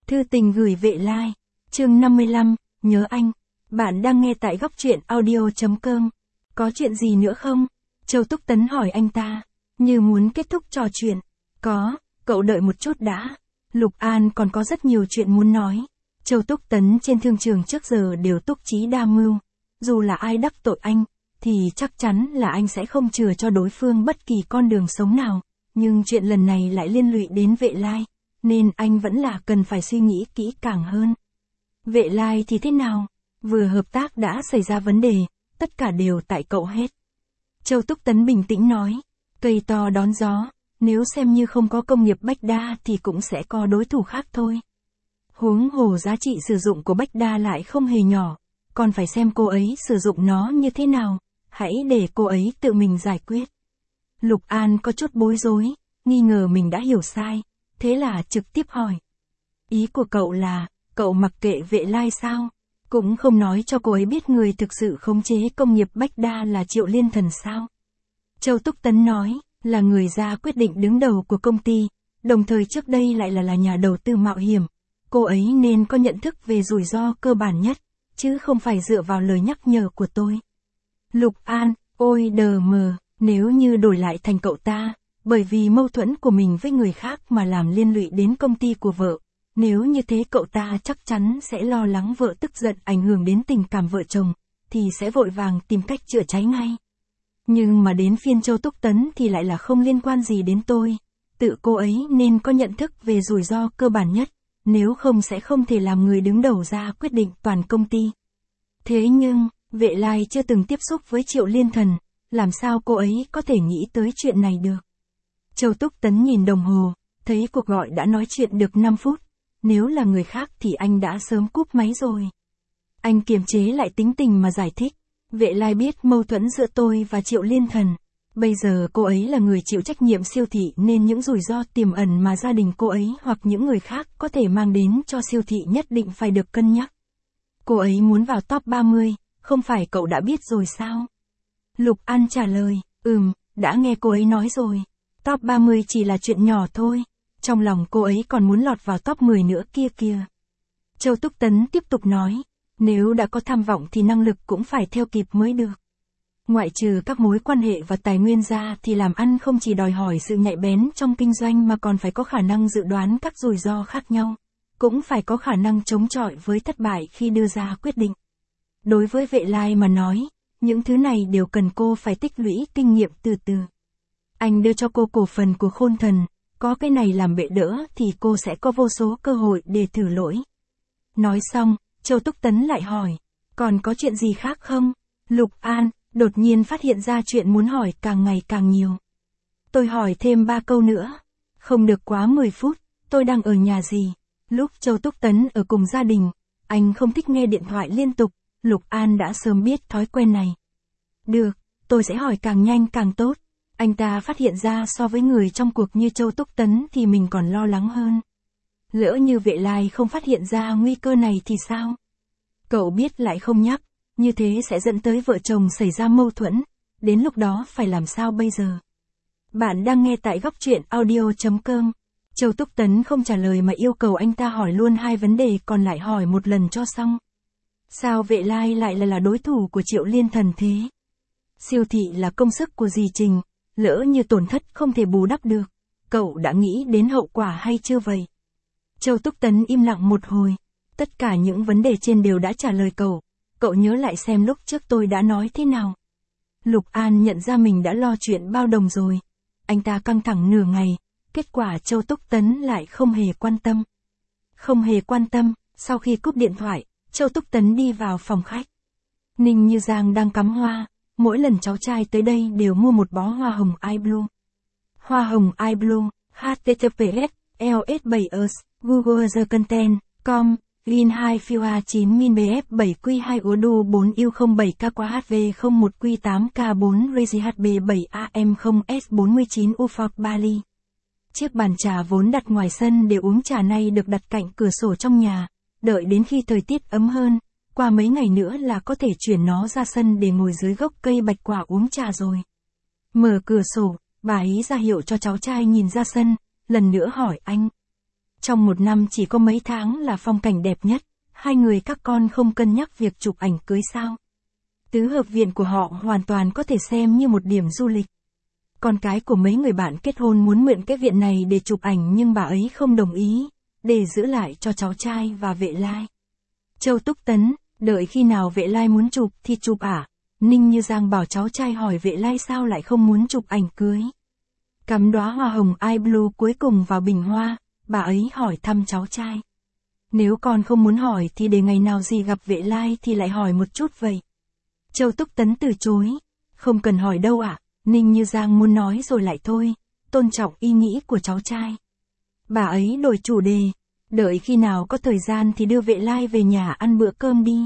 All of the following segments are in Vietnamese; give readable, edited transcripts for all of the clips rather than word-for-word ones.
Thư tình gửi Vệ Lai. Chương 55, nhớ anh. Bạn đang nghe tại góc truyện audio.com. Có chuyện gì nữa không? Châu Túc Tấn hỏi anh ta, như muốn kết thúc trò chuyện. Có, cậu đợi một chút đã. Lục An còn có rất nhiều chuyện muốn nói. Châu Túc Tấn trên thương trường trước giờ đều túc trí đa mưu. Dù là ai đắc tội anh, thì chắc chắn là anh sẽ không chừa cho đối phương bất kỳ con đường sống nào. Nhưng chuyện lần này lại liên lụy đến Vệ Lai, nên anh vẫn là cần phải suy nghĩ kỹ càng hơn. Vệ Lai thì thế nào? Vừa hợp tác đã xảy ra vấn đề, tất cả đều tại cậu hết. Châu Túc Tấn bình tĩnh nói, cây to đón gió, nếu xem như không có công nghiệp Bách Đa thì cũng sẽ có đối thủ khác thôi. Huống hồ giá trị sử dụng của Bách Đa lại không hề nhỏ, còn phải xem cô ấy sử dụng nó như thế nào, hãy để cô ấy tự mình giải quyết. Lục An có chút bối rối, nghi ngờ mình đã hiểu sai, thế là trực tiếp hỏi. Ý của cậu là, cậu mặc kệ Vệ Lai sao? Cũng không nói cho cô ấy biết người thực sự khống chế công nghiệp Bách Đa là Triệu Liên Thần sao? Châu Túc Tấn nói, là người ra quyết định đứng đầu của công ty, đồng thời trước đây lại là nhà đầu tư mạo hiểm. Cô ấy nên có nhận thức về rủi ro cơ bản nhất, chứ không phải dựa vào lời nhắc nhở của tôi. Lục An, ôi đờ mờ, nếu như đổi lại thành cậu ta, bởi vì mâu thuẫn của mình với người khác mà làm liên lụy đến công ty của vợ. Nếu như thế cậu ta chắc chắn sẽ lo lắng vợ tức giận ảnh hưởng đến tình cảm vợ chồng, thì sẽ vội vàng tìm cách chữa cháy ngay. Nhưng mà đến phiên Châu Túc Tấn thì lại là không liên quan gì đến tôi. Tự cô ấy nên có nhận thức về rủi ro cơ bản nhất, nếu không sẽ không thể làm người đứng đầu ra quyết định toàn công ty. Thế nhưng, Vệ Lai chưa từng tiếp xúc với Triệu Liên Thần, làm sao cô ấy có thể nghĩ tới chuyện này được? Châu Túc Tấn nhìn đồng hồ, thấy cuộc gọi đã nói chuyện được 5 phút. Nếu là người khác thì anh đã sớm cúp máy rồi. Anh kiềm chế lại tính tình mà giải thích. Vệ Lai biết mâu thuẫn giữa tôi và Triệu Liên Thần. Bây giờ cô ấy là người chịu trách nhiệm siêu thị nên những rủi ro tiềm ẩn mà gia đình cô ấy hoặc những người khác có thể mang đến cho siêu thị nhất định phải được cân nhắc. Cô ấy muốn vào top 30, không phải cậu đã biết rồi sao? Lục An trả lời, đã nghe cô ấy nói rồi. Top 30 chỉ là chuyện nhỏ thôi. Trong lòng cô ấy còn muốn lọt vào top 10 nữa kia kìa. Châu Túc Tấn tiếp tục nói, nếu đã có tham vọng thì năng lực cũng phải theo kịp mới được. Ngoại trừ các mối quan hệ và tài nguyên ra thì làm ăn không chỉ đòi hỏi sự nhạy bén trong kinh doanh mà còn phải có khả năng dự đoán các rủi ro khác nhau. Cũng phải có khả năng chống chọi với thất bại khi đưa ra quyết định. Đối với Vệ Lai mà nói, những thứ này đều cần cô phải tích lũy kinh nghiệm từ từ. Anh đưa cho cô cổ phần của Khôn Thần. Có cái này làm bệ đỡ thì cô sẽ có vô số cơ hội để thử lỗi. Nói xong, Châu Túc Tấn lại hỏi, còn có chuyện gì khác không? Lục An, đột nhiên phát hiện ra chuyện muốn hỏi càng ngày càng nhiều. Tôi hỏi thêm 3 câu nữa. Không được quá 10 phút, tôi đang ở nhà gì? Lúc Châu Túc Tấn ở cùng gia đình, anh không thích nghe điện thoại liên tục, Lục An đã sớm biết thói quen này. Được, tôi sẽ hỏi càng nhanh càng tốt. Anh ta phát hiện ra so với người trong cuộc như Châu Túc Tấn thì mình còn lo lắng hơn. Lỡ như Vệ Lai không phát hiện ra nguy cơ này thì sao? Cậu biết lại không nhắc, như thế sẽ dẫn tới vợ chồng xảy ra mâu thuẫn, đến lúc đó phải làm sao bây giờ? Bạn đang nghe tại góc truyện audio.com. Châu Túc Tấn không trả lời mà yêu cầu anh ta hỏi luôn 2 vấn đề còn lại hỏi một lần cho xong. Sao Vệ Lai lại là đối thủ của Triệu Liên Thần thế? Siêu thị là công sức của dì Trình. Lỡ như tổn thất không thể bù đắp được, cậu đã nghĩ đến hậu quả hay chưa vậy? Châu Túc Tấn im lặng một hồi, tất cả những vấn đề trên đều đã trả lời cậu nhớ lại xem lúc trước tôi đã nói thế nào. Lục An nhận ra mình đã lo chuyện bao đồng rồi, anh ta căng thẳng nửa ngày, kết quả Châu Túc Tấn lại không hề quan tâm. Không hề quan tâm, sau khi cúp điện thoại, Châu Túc Tấn đi vào phòng khách. Ninh Như Giang đang cắm hoa. Mỗi lần cháu trai tới đây đều mua một bó hoa hồng iBlue. Hoa hồng iBlue, https, ls7us, google the content, com, lin 2 fua 9 min bf 7 q 2 udu 4 u 07 k qua hv 01 q 8 k 4 rezi hb 7 am 0 s 49 ufort Bali. Chiếc bàn trà vốn đặt ngoài sân để uống trà nay được đặt cạnh cửa sổ trong nhà, đợi đến khi thời tiết ấm hơn. Qua mấy ngày nữa là có thể chuyển nó ra sân để ngồi dưới gốc cây bạch quả uống trà rồi. Mở cửa sổ, bà ấy ra hiệu cho cháu trai nhìn ra sân, lần nữa hỏi anh. Trong một năm chỉ có mấy tháng là phong cảnh đẹp nhất, hai người các con không cân nhắc việc chụp ảnh cưới sao. Tứ hợp viện của họ hoàn toàn có thể xem như một điểm du lịch. Con cái của mấy người bạn kết hôn muốn mượn cái viện này để chụp ảnh nhưng bà ấy không đồng ý, để giữ lại cho cháu trai và Vệ Lai. Châu Túc Tấn, đợi khi nào Vệ Lai muốn chụp thì chụp à? Ninh Như Giang bảo cháu trai hỏi Vệ Lai sao lại không muốn chụp ảnh cưới. Cắm đóa hoa hồng Eye Blue cuối cùng vào bình hoa, bà ấy hỏi thăm cháu trai. Nếu con không muốn hỏi thì để ngày nào gì gặp Vệ Lai thì lại hỏi một chút vậy. Châu Túc Tấn từ chối. Không cần hỏi đâu ạ, Ninh Như Giang muốn nói rồi lại thôi, tôn trọng ý nghĩ của cháu trai. Bà ấy đổi chủ đề, đợi khi nào có thời gian thì đưa Vệ Lai về nhà ăn bữa cơm đi.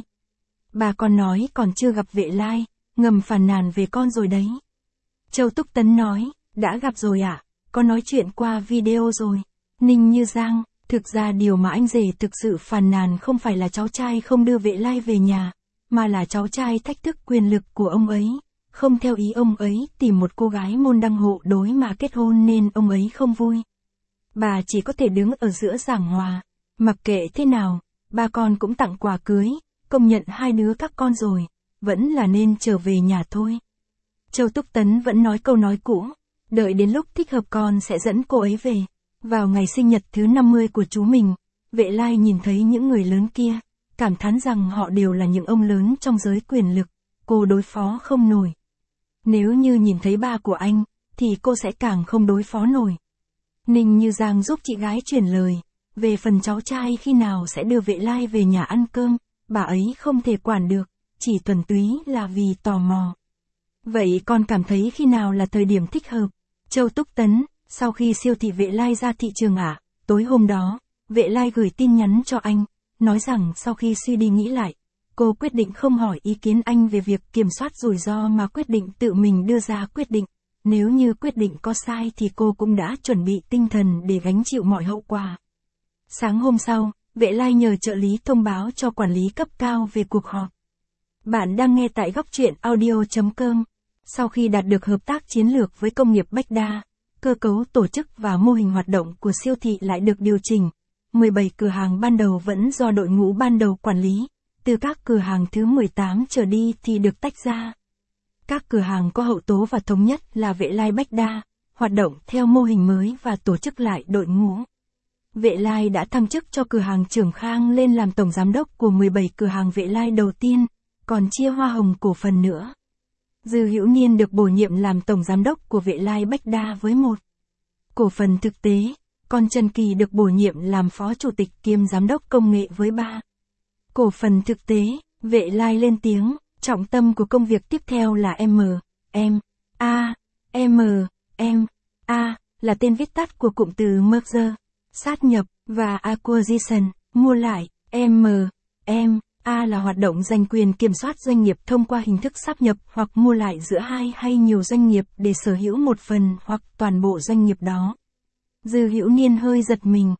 Bà còn nói còn chưa gặp Vệ Lai, ngầm phàn nàn về con rồi đấy. Châu Túc Tấn nói, đã gặp rồi ạ, có nói chuyện qua video rồi. Ninh Như Giang, thực ra điều mà anh rể thực sự phàn nàn không phải là cháu trai không đưa Vệ Lai về nhà, mà là cháu trai thách thức quyền lực của ông ấy, không theo ý ông ấy tìm một cô gái môn đăng hộ đối mà kết hôn nên ông ấy không vui. Bà chỉ có thể đứng ở giữa giảng hòa, mặc kệ thế nào, ba con cũng tặng quà cưới, công nhận hai đứa các con rồi, vẫn là nên trở về nhà thôi. Châu Túc Tấn vẫn nói câu nói cũ, đợi đến lúc thích hợp con sẽ dẫn cô ấy về. Vào ngày sinh nhật thứ 50 của chú mình, Vệ Lai nhìn thấy những người lớn kia, cảm thán rằng họ đều là những ông lớn trong giới quyền lực, cô đối phó không nổi. Nếu như nhìn thấy ba của anh, thì cô sẽ càng không đối phó nổi. Ninh Như Giang giúp chị gái truyền lời, về phần cháu trai khi nào sẽ đưa Vệ Lai về nhà ăn cơm, bà ấy không thể quản được, chỉ thuần túy là vì tò mò. Vậy con cảm thấy khi nào là thời điểm thích hợp? Châu Túc Tấn, sau khi siêu thị Vệ Lai ra thị trường ạ, tối hôm đó, Vệ Lai gửi tin nhắn cho anh, nói rằng sau khi suy đi nghĩ lại, cô quyết định không hỏi ý kiến anh về việc kiểm soát rủi ro mà quyết định tự mình đưa ra quyết định. Nếu như quyết định có sai thì cô cũng đã chuẩn bị tinh thần để gánh chịu mọi hậu quả. Sáng hôm sau, Vệ Lai nhờ trợ lý thông báo cho quản lý cấp cao về cuộc họp. Bạn đang nghe tại góc truyện audio.com. Sau khi đạt được hợp tác chiến lược với công nghiệp Bách Đa, cơ cấu tổ chức và mô hình hoạt động của siêu thị lại được điều chỉnh. 17 cửa hàng ban đầu vẫn do đội ngũ ban đầu quản lý, từ các cửa hàng thứ 18 trở đi thì được tách ra. Các cửa hàng có hậu tố và thống nhất là Vệ Lai Bách Đa, hoạt động theo mô hình mới và tổ chức lại đội ngũ. Vệ Lai đã thăng chức cho cửa hàng Trưởng Khang lên làm tổng giám đốc của 17 cửa hàng Vệ Lai đầu tiên, còn chia hoa hồng cổ phần nữa. Dư Hữu Niên được bổ nhiệm làm tổng giám đốc của Vệ Lai Bách Đa với 1 cổ phần thực tế, còn Trần Kỳ được bổ nhiệm làm phó chủ tịch kiêm giám đốc công nghệ với 3 cổ phần thực tế. Vệ Lai lên tiếng, trọng tâm của công việc tiếp theo là M&A là tên viết tắt của cụm từ merger, sát nhập, và acquisition, mua lại. M&A là hoạt động giành quyền kiểm soát doanh nghiệp thông qua hình thức sáp nhập hoặc mua lại giữa hai hay nhiều doanh nghiệp để sở hữu một phần hoặc toàn bộ doanh nghiệp đó. Dư Hữu Niên hơi giật mình.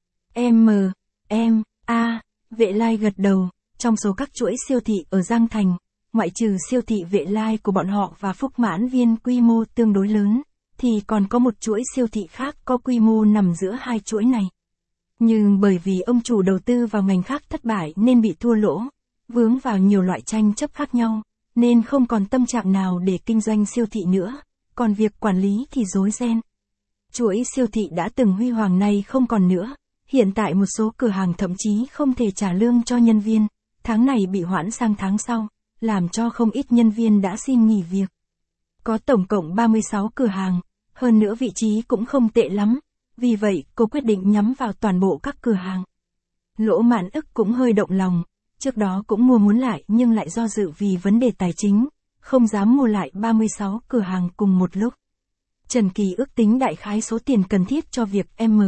M&A, Vệ Lai gật đầu, trong số các chuỗi siêu thị ở Giang Thành, ngoại trừ siêu thị Vệ Lai của bọn họ và Phúc Mãn Viên quy mô tương đối lớn, thì còn có một chuỗi siêu thị khác có quy mô nằm giữa hai chuỗi này. Nhưng bởi vì ông chủ đầu tư vào ngành khác thất bại nên bị thua lỗ, vướng vào nhiều loại tranh chấp khác nhau, nên không còn tâm trạng nào để kinh doanh siêu thị nữa, còn việc quản lý thì rối ren. Chuỗi siêu thị đã từng huy hoàng này không còn nữa, hiện tại một số cửa hàng thậm chí không thể trả lương cho nhân viên, tháng này bị hoãn sang tháng sau, làm cho không ít nhân viên đã xin nghỉ việc. Có tổng cộng 36 cửa hàng, hơn nữa vị trí cũng không tệ lắm, vì vậy cô quyết định nhắm vào toàn bộ các cửa hàng. Lỗ Mạn Ức cũng hơi động lòng, trước đó cũng muốn lại nhưng lại do dự vì vấn đề tài chính, không dám mua lại 36 cửa hàng cùng một lúc. Trần Kỳ ước tính đại khái số tiền cần thiết cho việc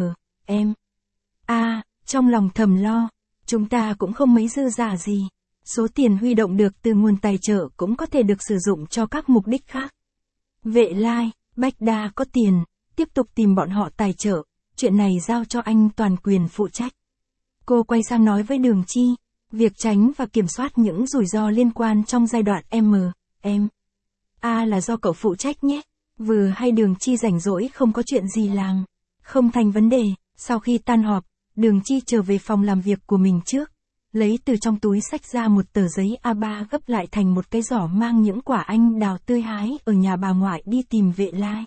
M&A, trong lòng thầm lo, chúng ta cũng không mấy dư giả gì. Số tiền huy động được từ nguồn tài trợ cũng có thể được sử dụng cho các mục đích khác. Vệ Lai, Bách Đa có tiền, tiếp tục tìm bọn họ tài trợ, chuyện này giao cho anh toàn quyền phụ trách. Cô quay sang nói với Đường Chi, việc tránh và kiểm soát những rủi ro liên quan trong giai đoạn M&A là do cậu phụ trách nhé. Vừa hay Đường Chi rảnh rỗi không có chuyện gì làm. Không thành vấn đề. Sau khi tan họp, Đường Chi trở về phòng làm việc của mình trước, lấy từ trong túi xách ra một tờ giấy A3 gấp lại thành một cái giỏ mang những quả anh đào tươi hái ở nhà bà ngoại đi tìm Vệ Lai.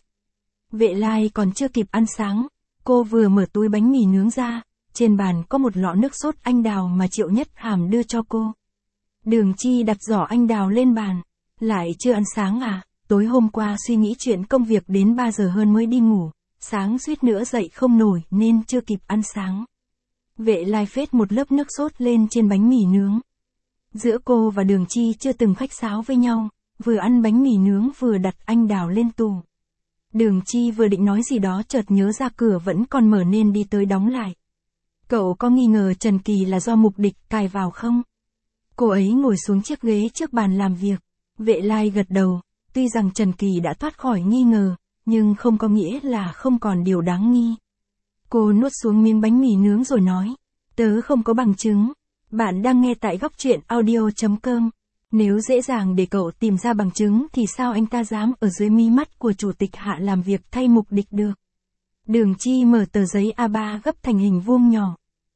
Vệ Lai còn chưa kịp ăn sáng, cô vừa mở túi bánh mì nướng ra, trên bàn có một lọ nước sốt anh đào mà Triệu Nhất Hàm đưa cho cô. Đường Chi đặt giỏ anh đào lên bàn, lại chưa ăn sáng à, tối hôm qua suy nghĩ chuyện công việc đến 3 giờ hơn mới đi ngủ, sáng suýt nữa dậy không nổi nên chưa kịp ăn sáng. Vệ Lai phết một lớp nước sốt lên trên bánh mì nướng. Giữa cô và Đường Chi chưa từng khách sáo với nhau, vừa ăn bánh mì nướng vừa đặt anh đào lên tủ. Đường Chi vừa định nói gì đó chợt nhớ ra cửa vẫn còn mở nên đi tới đóng lại. Cậu có nghi ngờ Trần Kỳ là do mục địch cài vào không? Cô ấy ngồi xuống chiếc ghế trước bàn làm việc. Vệ Lai gật đầu, tuy rằng Trần Kỳ đã thoát khỏi nghi ngờ, nhưng không có nghĩa là không còn điều đáng nghi. Cô nuốt xuống miếng bánh mì nướng rồi nói, tớ không có bằng chứng. Bạn đang nghe tại góc truyện audio.com. Nếu dễ dàng để cậu tìm ra bằng chứng thì sao anh ta dám ở dưới mí mắt của chủ tịch Hạ làm việc thay mục địch được? Đường Chi mở tờ giấy A3 gấp thành hình vuông nhỏ.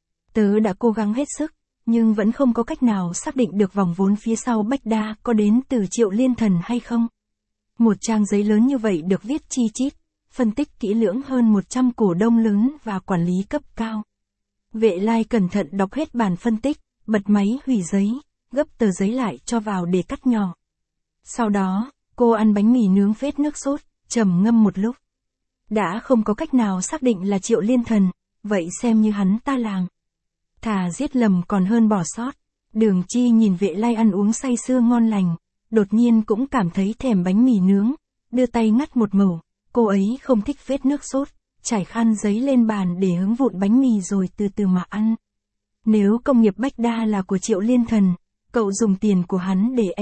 Tớ đã cố gắng hết sức, nhưng vẫn không có cách nào xác định được vòng vốn phía sau Bách Đa có đến từ Triệu Liên Thần hay không. Một trang giấy lớn như vậy được viết chi chít, phân tích kỹ lưỡng hơn 100 cổ đông lớn và quản lý cấp cao. Vệ Lai cẩn thận đọc hết bản phân tích, bật máy hủy giấy, gấp tờ giấy lại cho vào để cắt nhỏ. Sau đó, cô ăn bánh mì nướng phết nước sốt, trầm ngâm một lúc. Đã không có cách nào xác định là Triệu Liên Thần, vậy xem như hắn ta làm. Thà giết lầm còn hơn bỏ sót. Đường Chi nhìn Vệ Lai ăn uống say sưa ngon lành, đột nhiên cũng cảm thấy thèm bánh mì nướng, đưa tay ngắt một mẩu. Cô ấy không thích phết nước sốt, trải khăn giấy lên bàn để hứng vụn bánh mì rồi từ từ mà ăn. Nếu công nghiệp Bách Đa là của Triệu Liên Thần, cậu dùng tiền của hắn để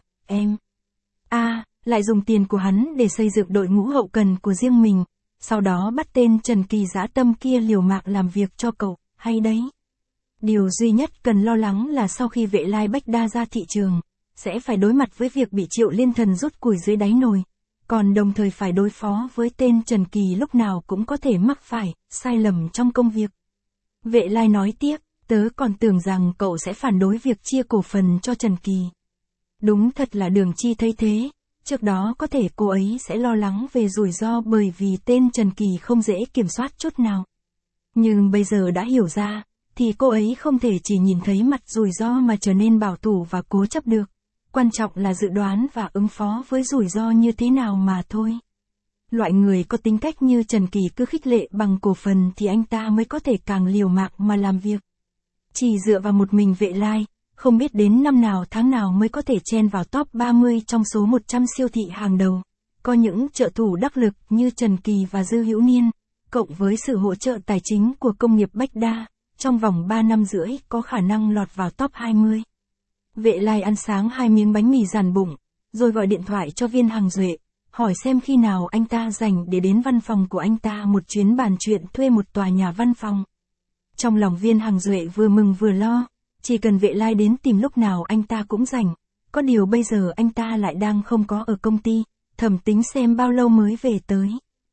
lại dùng tiền của hắn để xây dựng đội ngũ hậu cần của riêng mình, sau đó bắt tên Trần Kỳ dã tâm kia liều mạng làm việc cho cậu, hay đấy. Điều duy nhất cần lo lắng là sau khi Vệ Lai Bách Đa ra thị trường, sẽ phải đối mặt với việc bị Triệu Liên Thần rút củi dưới đáy nồi, còn đồng thời phải đối phó với tên Trần Kỳ lúc nào cũng có thể mắc phải sai lầm trong công việc. Vệ Lai nói tiếp, tớ còn tưởng rằng cậu sẽ phản đối việc chia cổ phần cho Trần Kỳ. Đúng thật là Đường Chi thấy thế, trước đó có thể cô ấy sẽ lo lắng về rủi ro bởi vì tên Trần Kỳ không dễ kiểm soát chút nào. Nhưng bây giờ đã hiểu ra, thì cô ấy không thể chỉ nhìn thấy mặt rủi ro mà trở nên bảo thủ và cố chấp được. Quan trọng là dự đoán và ứng phó với rủi ro như thế nào mà thôi. Loại người có tính cách như Trần Kỳ cứ khích lệ bằng cổ phần thì anh ta mới có thể càng liều mạng mà làm việc. Chỉ dựa vào một mình Vệ Lai, không biết đến năm nào tháng nào mới có thể chen vào top 30 trong số 100 siêu thị hàng đầu. Có những trợ thủ đắc lực như Trần Kỳ và Dư Hữu Niên, cộng với sự hỗ trợ tài chính của công nghiệp Bách Đa, trong vòng 3 năm rưỡi có khả năng lọt vào top 20. Vệ Lai ăn sáng 2 miếng bánh mì dàn bụng, rồi gọi điện thoại cho Viên Hằng Duệ, hỏi xem khi nào anh ta rảnh để đến văn phòng của anh ta một chuyến bàn chuyện thuê một tòa nhà văn phòng. Trong lòng Viên Hằng Duệ vừa mừng vừa lo, chỉ cần Vệ Lai đến tìm lúc nào anh ta cũng rảnh, có điều bây giờ anh ta lại đang không có ở công ty, thầm tính xem bao lâu mới về tới.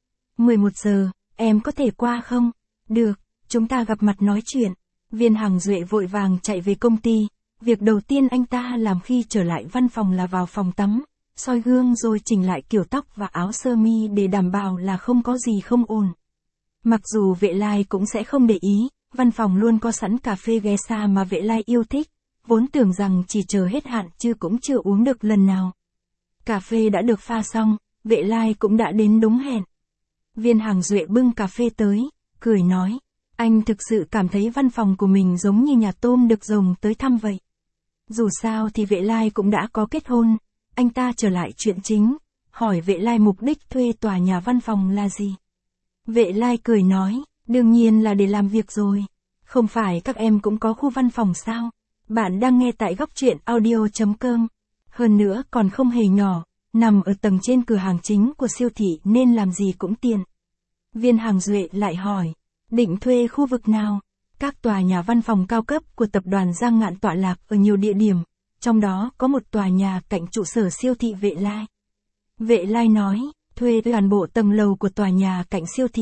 11 giờ, em có thể qua không? Được, chúng ta gặp mặt nói chuyện. Viên Hằng Duệ vội vàng chạy về công ty. Việc đầu tiên anh ta làm khi trở lại văn phòng là vào phòng tắm, soi gương rồi chỉnh lại kiểu tóc và áo sơ mi để đảm bảo là không có gì không ổn. Mặc dù Vệ Lai cũng sẽ không để ý, văn phòng luôn có sẵn cà phê Geisha mà Vệ Lai yêu thích, vốn tưởng rằng chỉ chờ hết hạn chứ cũng chưa uống được lần nào. Cà phê đã được pha xong, Vệ Lai cũng đã đến đúng hẹn. Viên Hằng Duệ bưng cà phê tới, cười nói, anh thực sự cảm thấy văn phòng của mình giống như nhà tôm được rồng tới thăm vậy. Dù sao thì Vệ Lai cũng đã có kết hôn, anh ta trở lại chuyện chính, hỏi Vệ Lai mục đích thuê tòa nhà văn phòng là gì. Vệ Lai cười nói, đương nhiên là để làm việc rồi, không phải các em cũng có khu văn phòng sao? Bạn đang nghe tại góc truyện audio.com, hơn nữa còn không hề nhỏ, nằm ở tầng trên cửa hàng chính của siêu thị nên làm gì cũng tiện. Viên Hằng Duệ lại hỏi, định thuê khu vực nào? Các tòa nhà văn phòng cao cấp của tập đoàn Giang Ngạn tọa lạc ở nhiều địa điểm, trong đó có một tòa nhà cạnh trụ sở siêu thị Vệ Lai. Vệ Lai nói, thuê toàn bộ tầng lầu của tòa nhà cạnh siêu thị.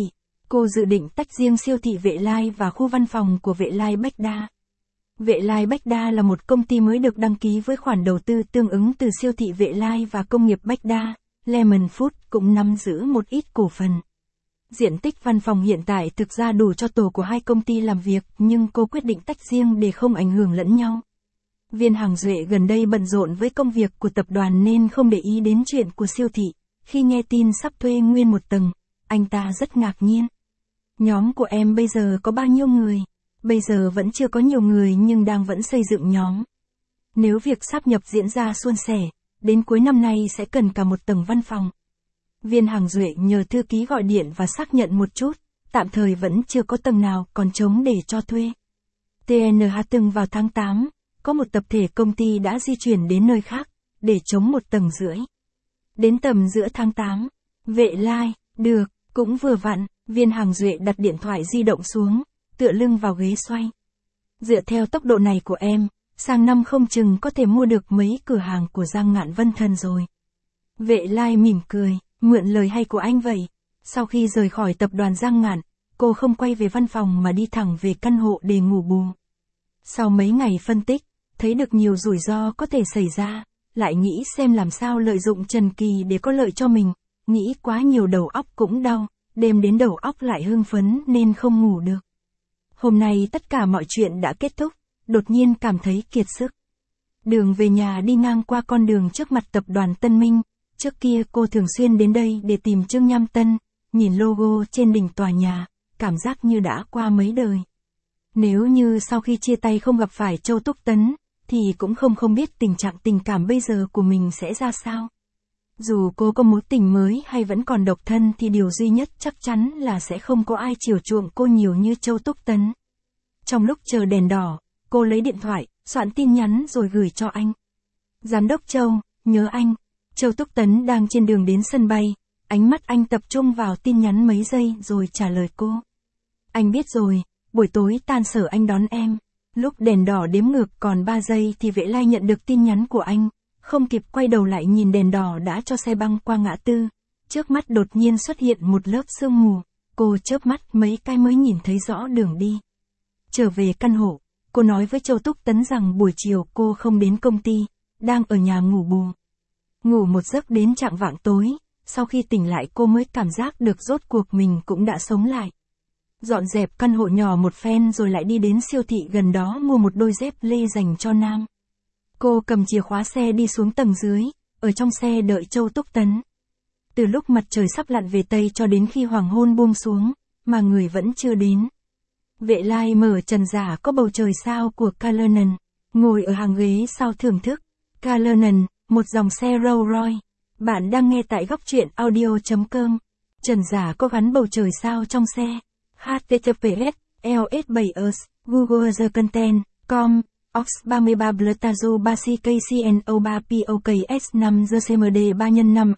Cô dự định tách riêng siêu thị Vệ Lai và khu văn phòng của Vệ Lai Bách Đa. Vệ Lai Bách Đa là một công ty mới được đăng ký với khoản đầu tư tương ứng từ siêu thị Vệ Lai và công nghiệp Bách Đa. Lemon Food cũng nắm giữ một ít cổ phần. Diện tích văn phòng hiện tại thực ra đủ cho tổ của hai công ty làm việc, nhưng cô quyết định tách riêng để không ảnh hưởng lẫn nhau. Viên Hàng Duệ gần đây bận rộn với công việc của tập đoàn nên không để ý đến chuyện của siêu thị. Khi nghe tin sắp thuê nguyên một tầng, anh ta rất ngạc nhiên. Nhóm của em bây giờ có bao nhiêu người? Bây giờ vẫn chưa có nhiều người nhưng đang vẫn xây dựng nhóm. Nếu việc sáp nhập diễn ra suôn sẻ, đến cuối năm nay sẽ cần cả một tầng văn phòng. Viên Hàng Duệ nhờ thư ký gọi điện và xác nhận một chút, tạm thời vẫn chưa có tầng nào còn trống để cho thuê. TNH từng vào tháng 8, có một tập thể công ty đã di chuyển đến nơi khác, để trống một tầng rưỡi. Đến tầm giữa tháng 8, Vệ Lai, được, cũng vừa vặn, Viên Hàng Duệ đặt điện thoại di động xuống, tựa lưng vào ghế xoay. Dựa theo tốc độ này của em, sang năm không chừng có thể mua được mấy cửa hàng của Giang Ngạn Vân Thần rồi. Vệ Lai mỉm cười, mượn lời hay của anh vậy. Sau khi rời khỏi tập đoàn Giang Ngạn, cô không quay về văn phòng mà đi thẳng về căn hộ để ngủ bù. Sau mấy ngày phân tích, thấy được nhiều rủi ro có thể xảy ra, lại nghĩ xem làm sao lợi dụng Trần Kỳ để có lợi cho mình, nghĩ quá nhiều đầu óc cũng đau, đêm đến đầu óc lại hưng phấn nên không ngủ được. Hôm nay tất cả mọi chuyện đã kết thúc, đột nhiên cảm thấy kiệt sức. Đường về nhà đi ngang qua con đường trước mặt tập đoàn Tân Minh, trước kia cô thường xuyên đến đây để tìm Trương Nham Tân, nhìn logo trên đỉnh tòa nhà, cảm giác như đã qua mấy đời. Nếu như sau khi chia tay không gặp phải Châu Túc Tấn, thì cũng không biết tình trạng tình cảm bây giờ của mình sẽ ra sao. Dù cô có mối tình mới hay vẫn còn độc thân thì điều duy nhất chắc chắn là sẽ không có ai chiều chuộng cô nhiều như Châu Túc Tấn. Trong lúc chờ đèn đỏ, cô lấy điện thoại, soạn tin nhắn rồi gửi cho anh. Giám đốc Châu, nhớ anh. Châu Túc Tấn đang trên đường đến sân bay, ánh mắt anh tập trung vào tin nhắn mấy giây rồi trả lời cô. Anh biết rồi, buổi tối tan sở anh đón em. Lúc đèn đỏ đếm ngược còn 3 giây thì Vệ Lai nhận được tin nhắn của anh, không kịp quay đầu lại nhìn đèn đỏ đã cho xe băng qua ngã tư. Trước mắt đột nhiên xuất hiện một lớp sương mù, cô chớp mắt mấy cái mới nhìn thấy rõ đường đi. Trở về căn hộ, cô nói với Châu Túc Tấn rằng buổi chiều cô không đến công ty, đang ở nhà ngủ bù. Ngủ một giấc đến chạng vạng tối, sau khi tỉnh lại cô mới cảm giác được rốt cuộc mình cũng đã sống lại. Dọn dẹp căn hộ nhỏ một phen rồi lại đi đến siêu thị gần đó mua một đôi dép lê dành cho nam. Cô cầm chìa khóa xe đi xuống tầng dưới, ở trong xe đợi Châu Túc Tấn. Từ lúc mặt trời sắp lặn về Tây cho đến khi hoàng hôn buông xuống, mà người vẫn chưa đến. Vệ Lai mở trần giả có bầu trời sao của Cullinan, ngồi ở hàng ghế sau thưởng thức. Cullinan, một dòng xe Rolls Royce. Bạn đang nghe tại góc truyện audio.com. Trần giả có gắn bầu trời sao trong xe. https ls google the content com ox 33 blutazo 3 ckcno 3 poks 5 gcmd 3 x 5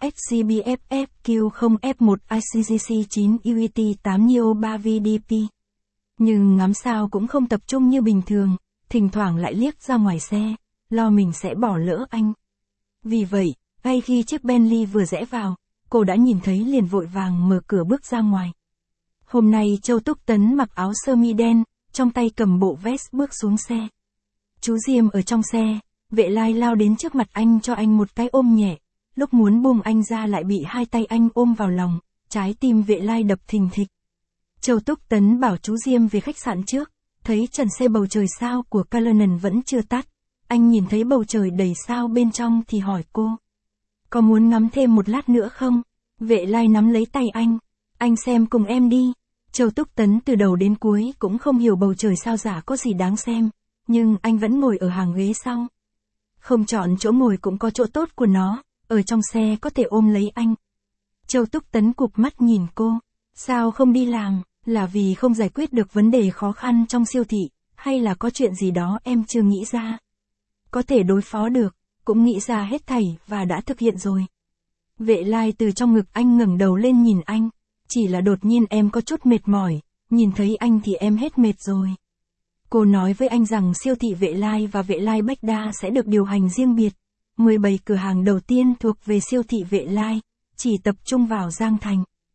xcbff 0 f 1 icgc 9 uit 8 nio 3 vdp. Nhưng ngắm sao cũng không tập trung như bình thường, thỉnh thoảng lại liếc ra ngoài xe, lo mình sẽ bỏ lỡ anh. Vì vậy, ngay khi chiếc Bentley vừa rẽ vào, cô đã nhìn thấy liền vội vàng mở cửa bước ra ngoài. Hôm nay Châu Túc Tấn mặc áo sơ mi đen, trong tay cầm bộ vest bước xuống xe. Chú Diêm ở trong xe, Vệ Lai lao đến trước mặt anh cho anh một cái ôm nhẹ, lúc muốn buông anh ra lại bị hai tay anh ôm vào lòng, trái tim Vệ Lai đập thình thịch. Châu Túc Tấn bảo chú Diêm về khách sạn trước, thấy trần xe bầu trời sao của Cullinan vẫn chưa tắt. Anh nhìn thấy bầu trời đầy sao bên trong thì hỏi cô. Có muốn ngắm thêm một lát nữa không? Vệ Lai nắm lấy tay anh xem cùng em đi. Châu Túc Tấn từ đầu đến cuối cũng không hiểu bầu trời sao giả có gì đáng xem, nhưng anh vẫn ngồi ở hàng ghế sau. Không chọn chỗ ngồi cũng có chỗ tốt của nó, ở trong xe có thể ôm lấy anh. Châu Túc Tấn cụp mắt nhìn cô. Sao không đi làm, là vì không giải quyết được vấn đề khó khăn trong siêu thị, hay là có chuyện gì đó em chưa nghĩ ra? Có thể đối phó được, cũng nghĩ ra hết thảy và đã thực hiện rồi. Vệ Lai từ trong ngực anh ngẩng đầu lên nhìn anh. Chỉ là đột nhiên em có chút mệt mỏi, nhìn thấy anh thì em hết mệt rồi. Cô nói với anh rằng siêu thị Vệ Lai và Vệ Lai Bách Đa sẽ được điều hành riêng biệt. 17 cửa hàng đầu tiên thuộc về siêu thị Vệ Lai, chỉ tập trung vào Giang Thành.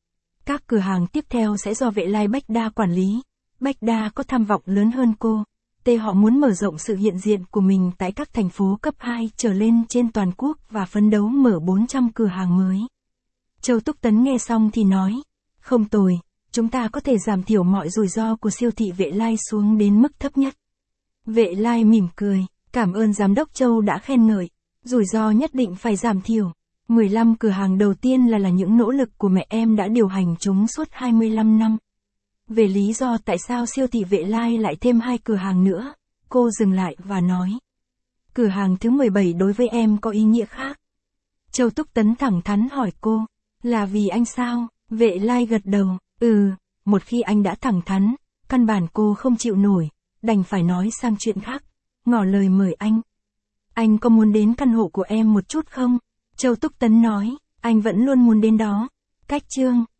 Các cửa hàng tiếp theo sẽ do Vệ Lai Bách Đa quản lý. Bách Đa có tham vọng lớn hơn cô. Họ muốn mở rộng sự hiện diện của mình tại các thành phố cấp 2 trở lên trên toàn quốc và phấn đấu mở 400 cửa hàng mới. Châu Túc Tấn nghe xong thì nói, không tồi, chúng ta có thể giảm thiểu mọi rủi ro của siêu thị Vệ Lai xuống đến mức thấp nhất. Vệ Lai mỉm cười, cảm ơn Giám đốc Châu đã khen ngợi, rủi ro nhất định phải giảm thiểu. 15 cửa hàng đầu tiên là những nỗ lực của mẹ em đã điều hành chúng suốt 25 năm. Về lý do tại sao siêu thị Vệ Lai lại thêm 2 cửa hàng nữa, cô dừng lại và nói. Cửa hàng thứ 17 đối với em có ý nghĩa khác. Châu Túc Tấn thẳng thắn hỏi cô, là vì anh sao? Vệ Lai gật đầu, một khi anh đã thẳng thắn, căn bản cô không chịu nổi, đành phải nói sang chuyện khác, ngỏ lời mời anh. Anh có muốn đến căn hộ của em một chút không? Châu Túc Tấn nói, anh vẫn luôn muốn đến đó. Cách chương